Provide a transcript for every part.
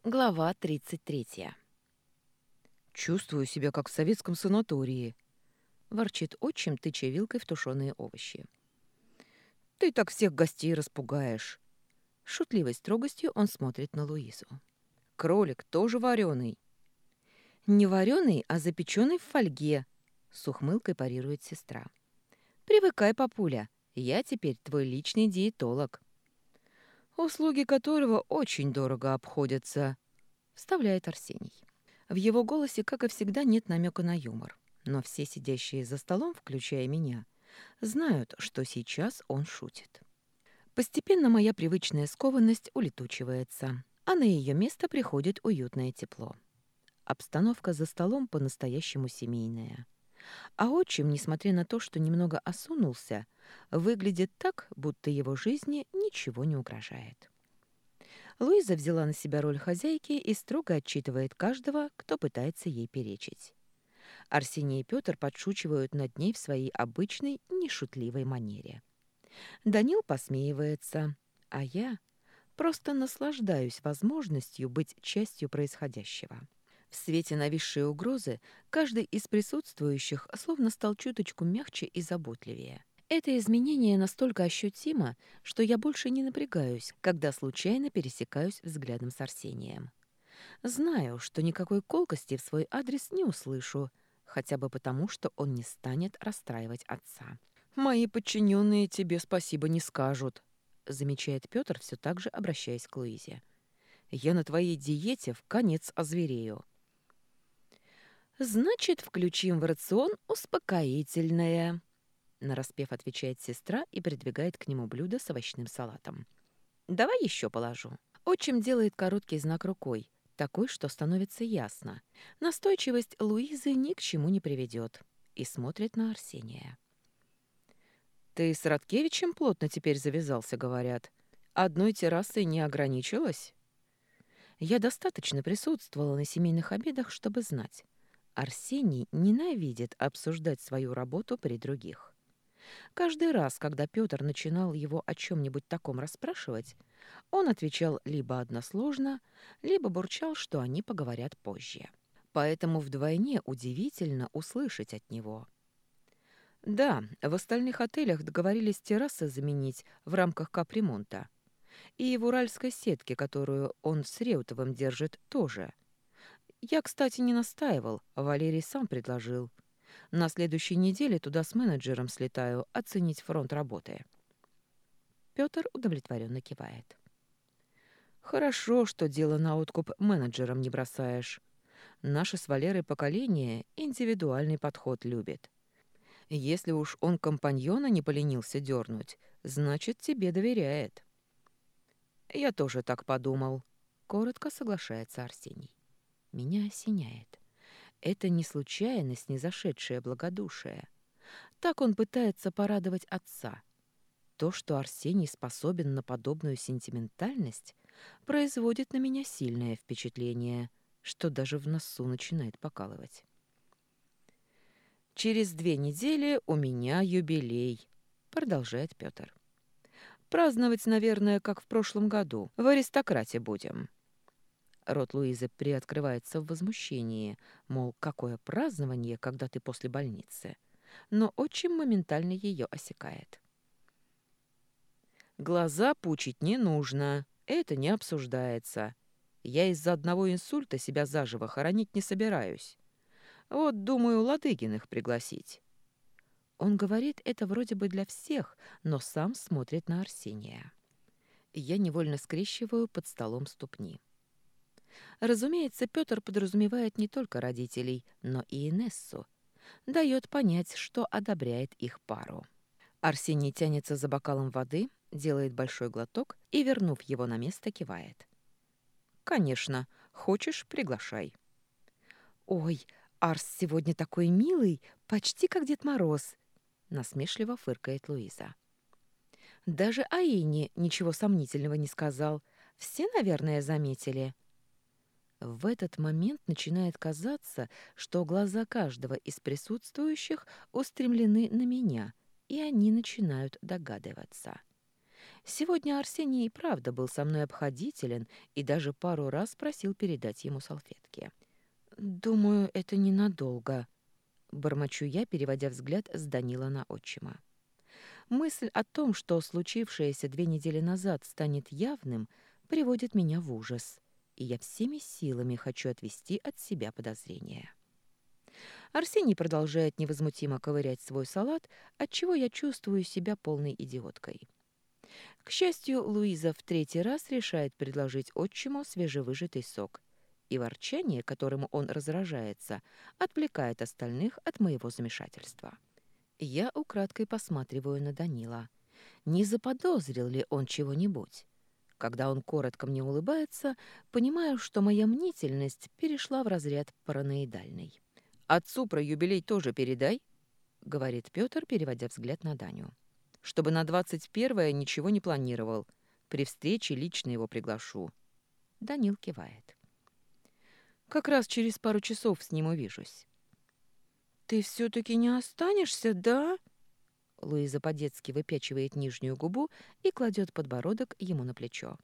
Глава 33. «Чувствую себя, как в советском санатории», — ворчит отчим, тыча вилкой в тушеные овощи. «Ты так всех гостей распугаешь». Шутливой строгостью он смотрит на Луизу. «Кролик тоже вареный». «Не вареный, а запеченный в фольге», — с ухмылкой парирует сестра. «Привыкай, папуля, я теперь твой личный диетолог». «Услуги которого очень дорого обходятся», — вставляет Арсений. В его голосе, как и всегда, нет намека на юмор. Но все сидящие за столом, включая меня, знают, что сейчас он шутит. Постепенно моя привычная скованность улетучивается, а на ее место приходит уютное тепло. Обстановка за столом по-настоящему семейная. А отчим, несмотря на то, что немного осунулся, выглядит так, будто его жизни ничего не угрожает. Луиза взяла на себя роль хозяйки и строго отчитывает каждого, кто пытается ей перечить. Арсений и Петр подшучивают над ней в своей обычной, нешутливой манере. Данил посмеивается, а я просто наслаждаюсь возможностью быть частью происходящего. В свете нависшей угрозы каждый из присутствующих словно стал чуточку мягче и заботливее. Это изменение настолько ощутимо, что я больше не напрягаюсь, когда случайно пересекаюсь взглядом с Арсением. Знаю, что никакой колкости в свой адрес не услышу, хотя бы потому, что он не станет расстраивать отца. «Мои подчиненные тебе спасибо не скажут», — замечает Петр, все так же обращаясь к Луизе. «Я на твоей диете в конец озверею». «Значит, включим в рацион успокоительное», — нараспев отвечает сестра и придвигает к нему блюдо с овощным салатом. «Давай еще положу». Отчим делает короткий знак рукой, такой, что становится ясно. Настойчивость Луизы ни к чему не приведет. И смотрит на Арсения. «Ты с Радкевичем плотно теперь завязался, говорят. Одной террасой не ограничилась?» Я достаточно присутствовала на семейных обедах, чтобы знать. Арсений ненавидит обсуждать свою работу при других. Каждый раз, когда Петр начинал его о чем-нибудь таком расспрашивать, он отвечал либо односложно, либо бурчал, что они поговорят позже. Поэтому вдвойне удивительно услышать от него. Да, в остальных отелях договорились террасы заменить в рамках капремонта. И в уральской сетке, которую он с Реутовым держит, тоже. Я, кстати, не настаивал, а Валерий сам предложил. На следующей неделе туда с менеджером слетаю оценить фронт работы. Петр удовлетворенно кивает. Хорошо, что дело на откуп менеджерам не бросаешь. Наше с Валерой поколение индивидуальный подход любит. Если уж он компаньона не поленился дернуть, значит, тебе доверяет. Я тоже так подумал. Коротко соглашается Арсений. Меня осеняет. Это не случайность, не зашедшее благодушие. Так он пытается порадовать отца. То, что Арсений способен на подобную сентиментальность, производит на меня сильное впечатление, что даже в носу начинает покалывать. «Через 2 недели у меня юбилей», — продолжает Петр. «Праздновать, наверное, как в прошлом году. В аристократе будем». Рот Луизы приоткрывается в возмущении, мол, какое празднование, когда ты после больницы. Но отчим моментально ее осекает. Глаза пучить не нужно, это не обсуждается. Я из-за одного инсульта себя заживо хоронить не собираюсь. Вот, думаю, Ладыгиных пригласить. Он говорит это вроде бы для всех, но сам смотрит на Арсения. Я невольно скрещиваю под столом ступни. Разумеется, Петр подразумевает не только родителей, но и Инессу. Дает понять, что одобряет их пару. Арсений тянется за бокалом воды, делает большой глоток и, вернув его на место, кивает. «Конечно, хочешь — приглашай». «Ой, Арс сегодня такой милый, почти как Дед Мороз», — насмешливо фыркает Луиза. «Даже Аине ничего сомнительного не сказал. Все, наверное, заметили». В этот момент начинает казаться, что глаза каждого из присутствующих устремлены на меня, и они начинают догадываться. Сегодня Арсений и правда был со мной обходителен и даже пару раз просил передать ему салфетки. «Думаю, это ненадолго», — бормочу я, переводя взгляд с Данила на отчима. Мысль о том, что случившееся 2 недели назад станет явным, приводит меня в ужас, и я всеми силами хочу отвести от себя подозрения. Арсений продолжает невозмутимо ковырять свой салат, отчего я чувствую себя полной идиоткой. К счастью, Луиза в третий раз решает предложить отчиму свежевыжатый сок, и ворчание, которому он разражается, отвлекает остальных от моего замешательства. Я украдкой посматриваю на Данила. Не заподозрил ли он чего-нибудь? Когда он коротко мне улыбается, понимаю, что моя мнительность перешла в разряд параноидальной. «Отцу про юбилей тоже передай», — говорит Пётр, переводя взгляд на Даню. «Чтобы на 21-е ничего не планировал. При встрече лично его приглашу». Данил кивает. «Как раз через пару часов с ним увижусь». «Ты все-таки не останешься, да?» Луиза по-детски выпячивает нижнюю губу и кладет подбородок ему на плечо.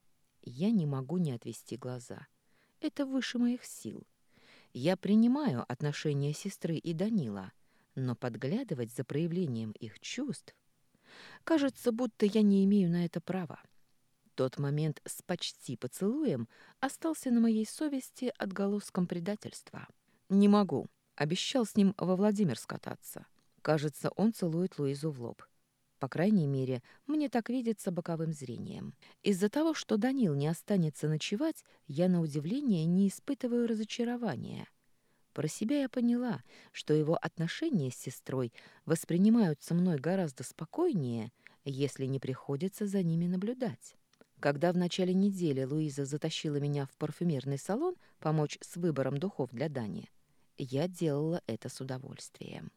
Я не могу не отвести глаза. Это выше моих сил. Я принимаю отношения сестры и Данила, но подглядывать за проявлением их чувств... Кажется, будто я не имею на это права. Тот момент с почти поцелуем остался на моей совести отголоском предательства. Не могу. Обещал с ним во Владимир скататься. Кажется, он целует Луизу в лоб. По крайней мере, мне так видится боковым зрением. Из-за того, что Данил не останется ночевать, я на удивление не испытываю разочарования. Про себя я поняла, что его отношения с сестрой воспринимаются мной гораздо спокойнее, если не приходится за ними наблюдать. Когда в начале недели Луиза затащила меня в парфюмерный салон помочь с выбором духов для Дани, я делала это с удовольствием.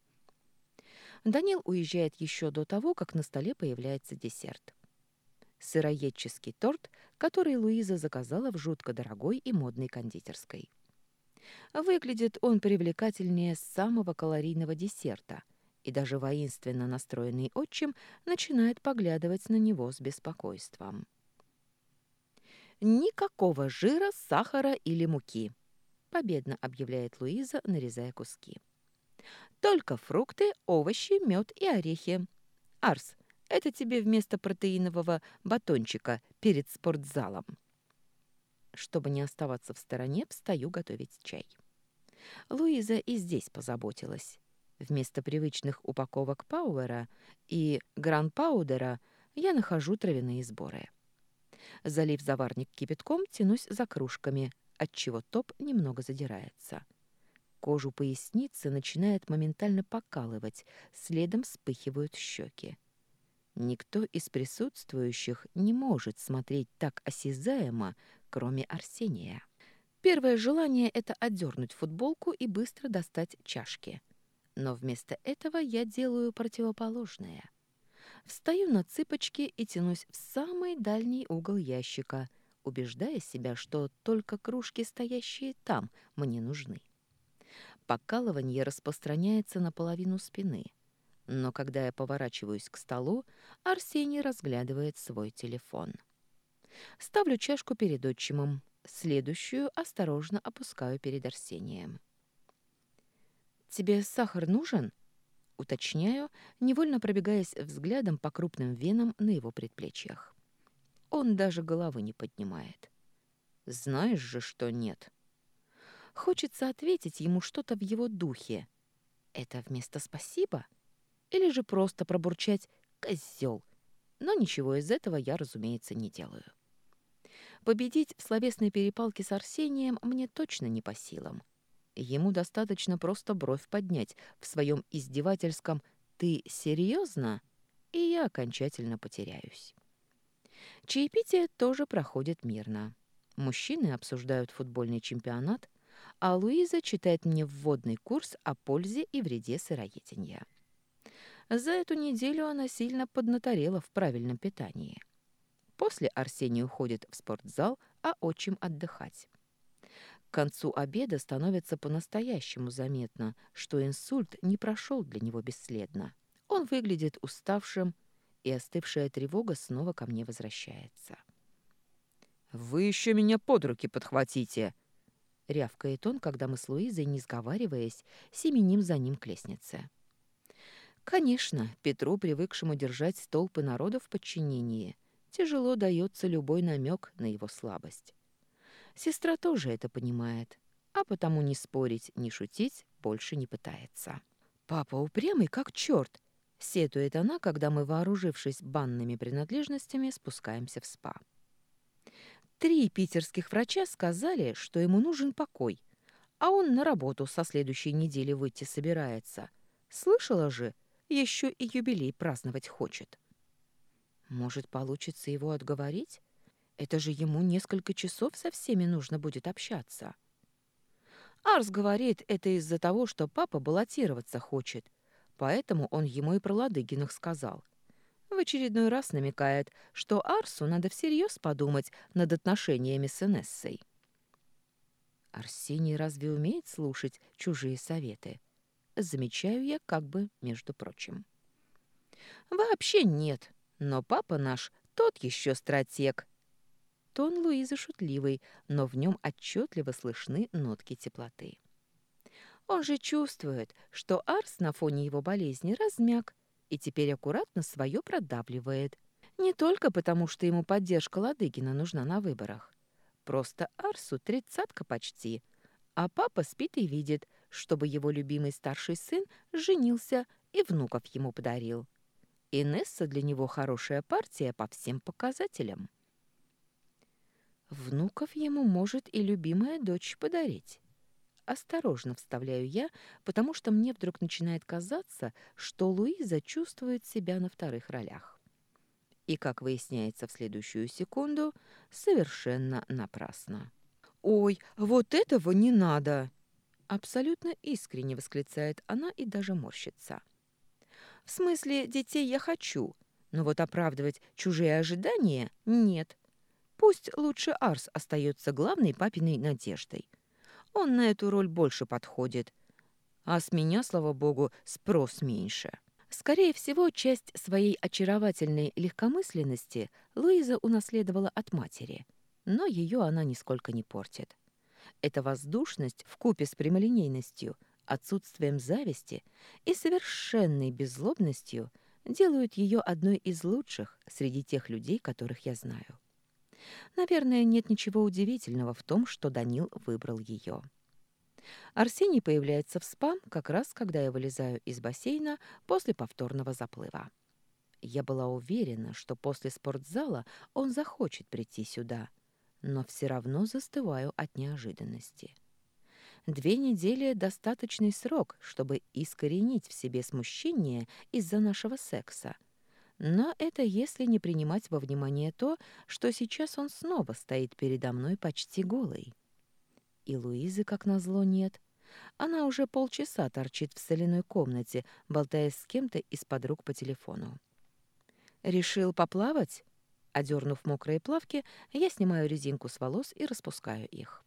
Данил уезжает еще до того, как на столе появляется десерт. Сыроедческий торт, который Луиза заказала в жутко дорогой и модной кондитерской. Выглядит он привлекательнее самого калорийного десерта, и даже воинственно настроенный отчим начинает поглядывать на него с беспокойством. «Никакого жира, сахара или муки», — победно объявляет Луиза, нарезая куски. «Только фрукты, овощи, мед и орехи. Арс, это тебе вместо протеинового батончика перед спортзалом». Чтобы не оставаться в стороне, встаю готовить чай. Луиза и здесь позаботилась. Вместо привычных упаковок пауэра и гран-паудера я нахожу травяные сборы. Залив заварник кипятком, тянусь за кружками, отчего топ немного задирается. Кожу поясницы начинает моментально покалывать, следом вспыхивают щеки. Никто из присутствующих не может смотреть так осязаемо, кроме Арсения. Первое желание — это отдернуть футболку и быстро достать чашки. Но вместо этого я делаю противоположное. Встаю на цыпочки и тянусь в самый дальний угол ящика, убеждая себя, что только кружки, стоящие там, мне нужны. Покалывание распространяется на половину спины. Но когда я поворачиваюсь к столу, Арсений разглядывает свой телефон. Ставлю чашку перед отчимом, следующую осторожно опускаю перед Арсением. «Тебе сахар нужен?» Уточняю, невольно пробегаясь взглядом по крупным венам на его предплечьях. Он даже головы не поднимает. «Знаешь же, что нет». Хочется ответить ему что-то в его духе. Это вместо «спасибо»? Или же просто пробурчать «козёл». Но ничего из этого я, разумеется, не делаю. Победить в словесной перепалке с Арсением мне точно не по силам. Ему достаточно просто бровь поднять в своем издевательском «ты серьезно?» и я окончательно потеряюсь. Чаепитие тоже проходит мирно. Мужчины обсуждают футбольный чемпионат, а Луиза читает мне вводный курс о пользе и вреде сыроедения. За эту неделю она сильно поднаторела в правильном питании. После Арсений уходит в спортзал, а отчим отдыхать. К концу обеда становится по-настоящему заметно, что инсульт не прошел для него бесследно. Он выглядит уставшим и остывшая тревога снова ко мне возвращается. «Вы еще меня под руки подхватите!» — рявкает он, когда мы с Луизой, не сговариваясь, семеним за ним к лестнице. Конечно, Петру, привыкшему держать толпы народа в подчинении, тяжело дается любой намек на его слабость. Сестра тоже это понимает, а потому ни спорить, ни шутить больше не пытается. «Папа упрямый, как черт!» — сетует она, когда мы, вооружившись банными принадлежностями, спускаемся в спа. 3 питерских врача сказали, что ему нужен покой, а он на работу со следующей недели выйти собирается. Слышала же, еще и юбилей праздновать хочет. Может, получится его отговорить? Это же ему несколько часов со всеми нужно будет общаться. Арс говорит, это из-за того, что папа баллотироваться хочет, поэтому он ему и про Ладыгиных сказал. В очередной раз намекает, что Арсу надо всерьез подумать над отношениями с Инессой. Арсений разве умеет слушать чужие советы? Замечаю я как бы между прочим. Вообще нет, но папа наш тот еще стратег. Тон Луизы шутливый, но в нем отчетливо слышны нотки теплоты. Он же чувствует, что Арс на фоне его болезни размяк и теперь аккуратно свое продавливает. Не только потому, что ему поддержка Ладыгина нужна на выборах. Просто Арсу 30-ка почти, а папа спит и видит, чтобы его любимый старший сын женился и внуков ему подарил. Инесса для него хорошая партия по всем показателям. Внуков ему может и любимая дочь подарить. Осторожно вставляю я, потому что мне вдруг начинает казаться, что Луиза чувствует себя на вторых ролях. И, как выясняется в следующую секунду, совершенно напрасно. «Ой, вот этого не надо!» Абсолютно искренне восклицает она и даже морщится. «В смысле, детей я хочу, но вот оправдывать чужие ожидания нет. Пусть лучше Арс остается главной папиной надеждой. Он на эту роль больше подходит. А с меня, слава богу, спрос меньше». Скорее всего, часть своей очаровательной легкомысленности Луиза унаследовала от матери, но ее она нисколько не портит. Эта воздушность вкупе с прямолинейностью, отсутствием зависти и совершенной беззлобностью делают ее одной из лучших среди тех людей, которых я знаю. Наверное, нет ничего удивительного в том, что Данил выбрал ее. Арсений появляется в спа как раз, когда я вылезаю из бассейна после повторного заплыва. Я была уверена, что после спортзала он захочет прийти сюда, но все равно застываю от неожиданности. 2 недели — достаточный срок, чтобы искоренить в себе смущение из-за нашего секса. Но это если не принимать во внимание то, что сейчас он снова стоит передо мной почти голый. И Луизы, как назло, нет. Она уже полчаса торчит в соляной комнате, болтая с кем-то из подруг по телефону. «Решил поплавать?» Одернув мокрые плавки, я снимаю резинку с волос и распускаю их.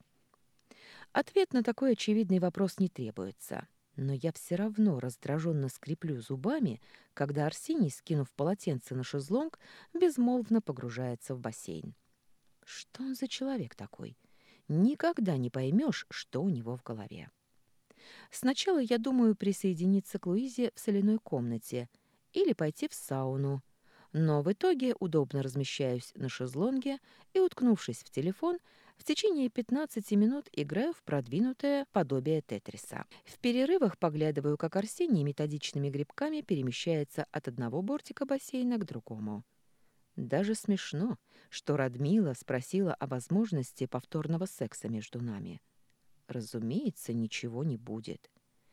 Ответ на такой очевидный вопрос не требуется, но я все равно раздраженно скреплю зубами, когда Арсений, скинув полотенце на шезлонг, безмолвно погружается в бассейн. Что он за человек такой? Никогда не поймешь, что у него в голове. Сначала я думаю присоединиться к Луизе в соляной комнате или пойти в сауну, но в итоге удобно размещаюсь на шезлонге и, уткнувшись в телефон, в течение 15 минут играю в продвинутое подобие тетриса. В перерывах поглядываю, как Арсений методичными грибками перемещается от одного бортика бассейна к другому. Даже смешно, что Радмила спросила о возможности повторного секса между нами. Разумеется, ничего не будет.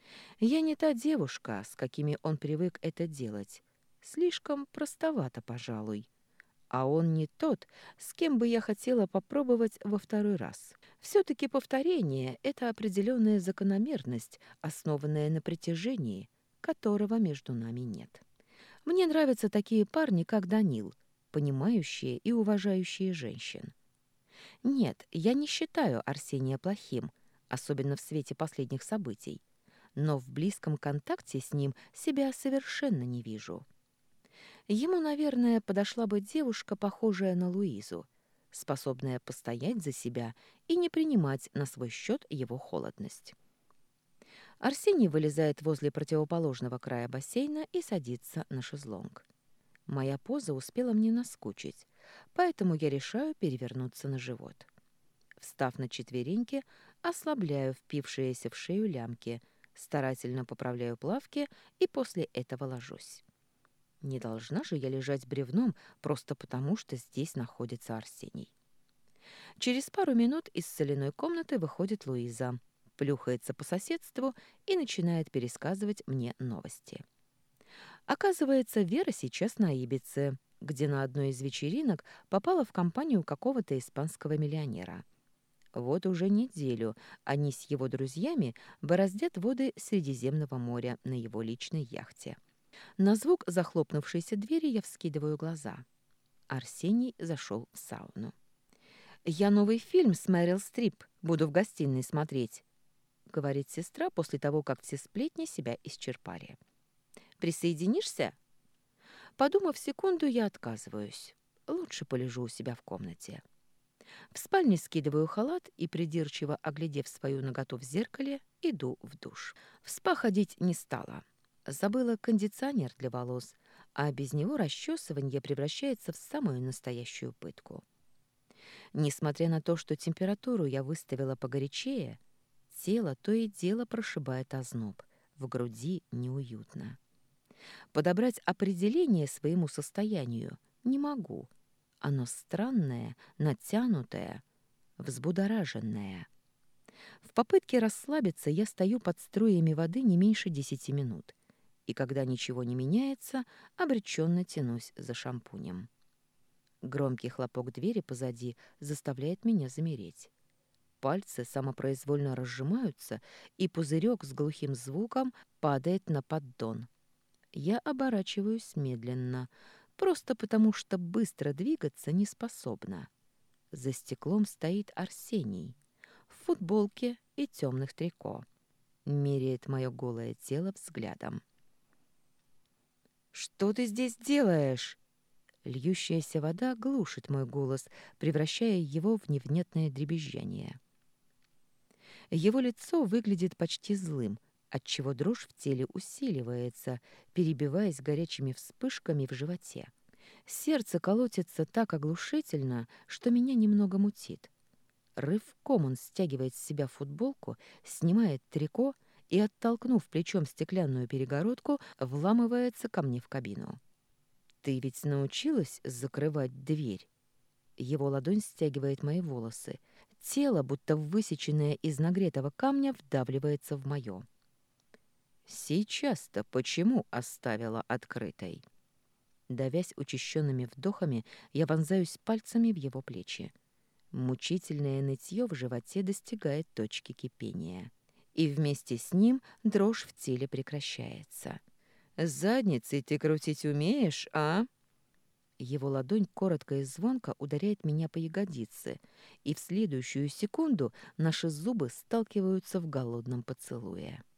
Я не та девушка, с какими он привык это делать. Слишком простовато, пожалуй. А он не тот, с кем бы я хотела попробовать во второй раз. Все-таки повторение — это определенная закономерность, основанная на притяжении, которого между нами нет. Мне нравятся такие парни, как Данил, понимающие и уважающие женщин. Нет, я не считаю Арсения плохим, особенно в свете последних событий, но в близком контакте с ним себя совершенно не вижу. Ему, наверное, подошла бы девушка, похожая на Луизу, способная постоять за себя и не принимать на свой счет его холодность. Арсений вылезает возле противоположного края бассейна и садится на шезлонг. Моя поза успела мне наскучить, поэтому я решаю перевернуться на живот. Встав на четвереньки, ослабляю впившиеся в шею лямки, старательно поправляю плавки и после этого ложусь. Не должна же я лежать бревном просто потому, что здесь находится Арсений. Через пару минут из соляной комнаты выходит Луиза, плюхается по соседству и начинает пересказывать мне новости. Оказывается, Вера сейчас на Ибице, где на одной из вечеринок попала в компанию какого-то испанского миллионера. Вот уже неделю они с его друзьями бороздят воды Средиземного моря на его личной яхте. На звук захлопнувшейся двери я вскидываю глаза. Арсений зашел в сауну. «Я новый фильм с Мэрил Стрип буду в гостиной смотреть», — говорит сестра после того, как все сплетни себя исчерпали. «Присоединишься?» Подумав секунду, я отказываюсь. Лучше полежу у себя в комнате. В спальне скидываю халат и, придирчиво оглядев свою наготу в зеркале, иду в душ. В спа ходить не стала. Забыла кондиционер для волос, а без него расчесывание превращается в самую настоящую пытку. Несмотря на то, что температуру я выставила погорячее, тело то и дело прошибает озноб, в груди неуютно. Подобрать определение своему состоянию не могу. Оно странное, натянутое, взбудораженное. В попытке расслабиться я стою под струями воды не меньше 10 минут, и когда ничего не меняется, обреченно тянусь за шампунем. Громкий хлопок двери позади заставляет меня замереть. Пальцы самопроизвольно разжимаются, и пузырек с глухим звуком падает на поддон. Я оборачиваюсь медленно, просто потому что быстро двигаться не способна. За стеклом стоит Арсений в футболке и темных трико. Меряет мое голое тело взглядом. «Что ты здесь делаешь?» Льющаяся вода глушит мой голос, превращая его в невнятное дребезжание. Его лицо выглядит почти злым, отчего дрожь в теле усиливается, перебиваясь горячими вспышками в животе. Сердце колотится так оглушительно, что меня немного мутит. Рывком он стягивает с себя футболку, снимает трико и, оттолкнув плечом стеклянную перегородку, вламывается ко мне в кабину. «Ты ведь научилась закрывать дверь?» Его ладонь стягивает мои волосы. Тело, будто высеченное из нагретого камня, вдавливается в моё. «Сейчас-то почему оставила открытой?» Давясь учащенными вдохами, я вонзаюсь пальцами в его плечи. Мучительное нытье в животе достигает точки кипения. И вместе с ним дрожь в теле прекращается. «Задницей ты крутить умеешь, а?» Его ладонь коротко и звонко ударяет меня по ягодице, и в следующую секунду наши зубы сталкиваются в голодном поцелуе.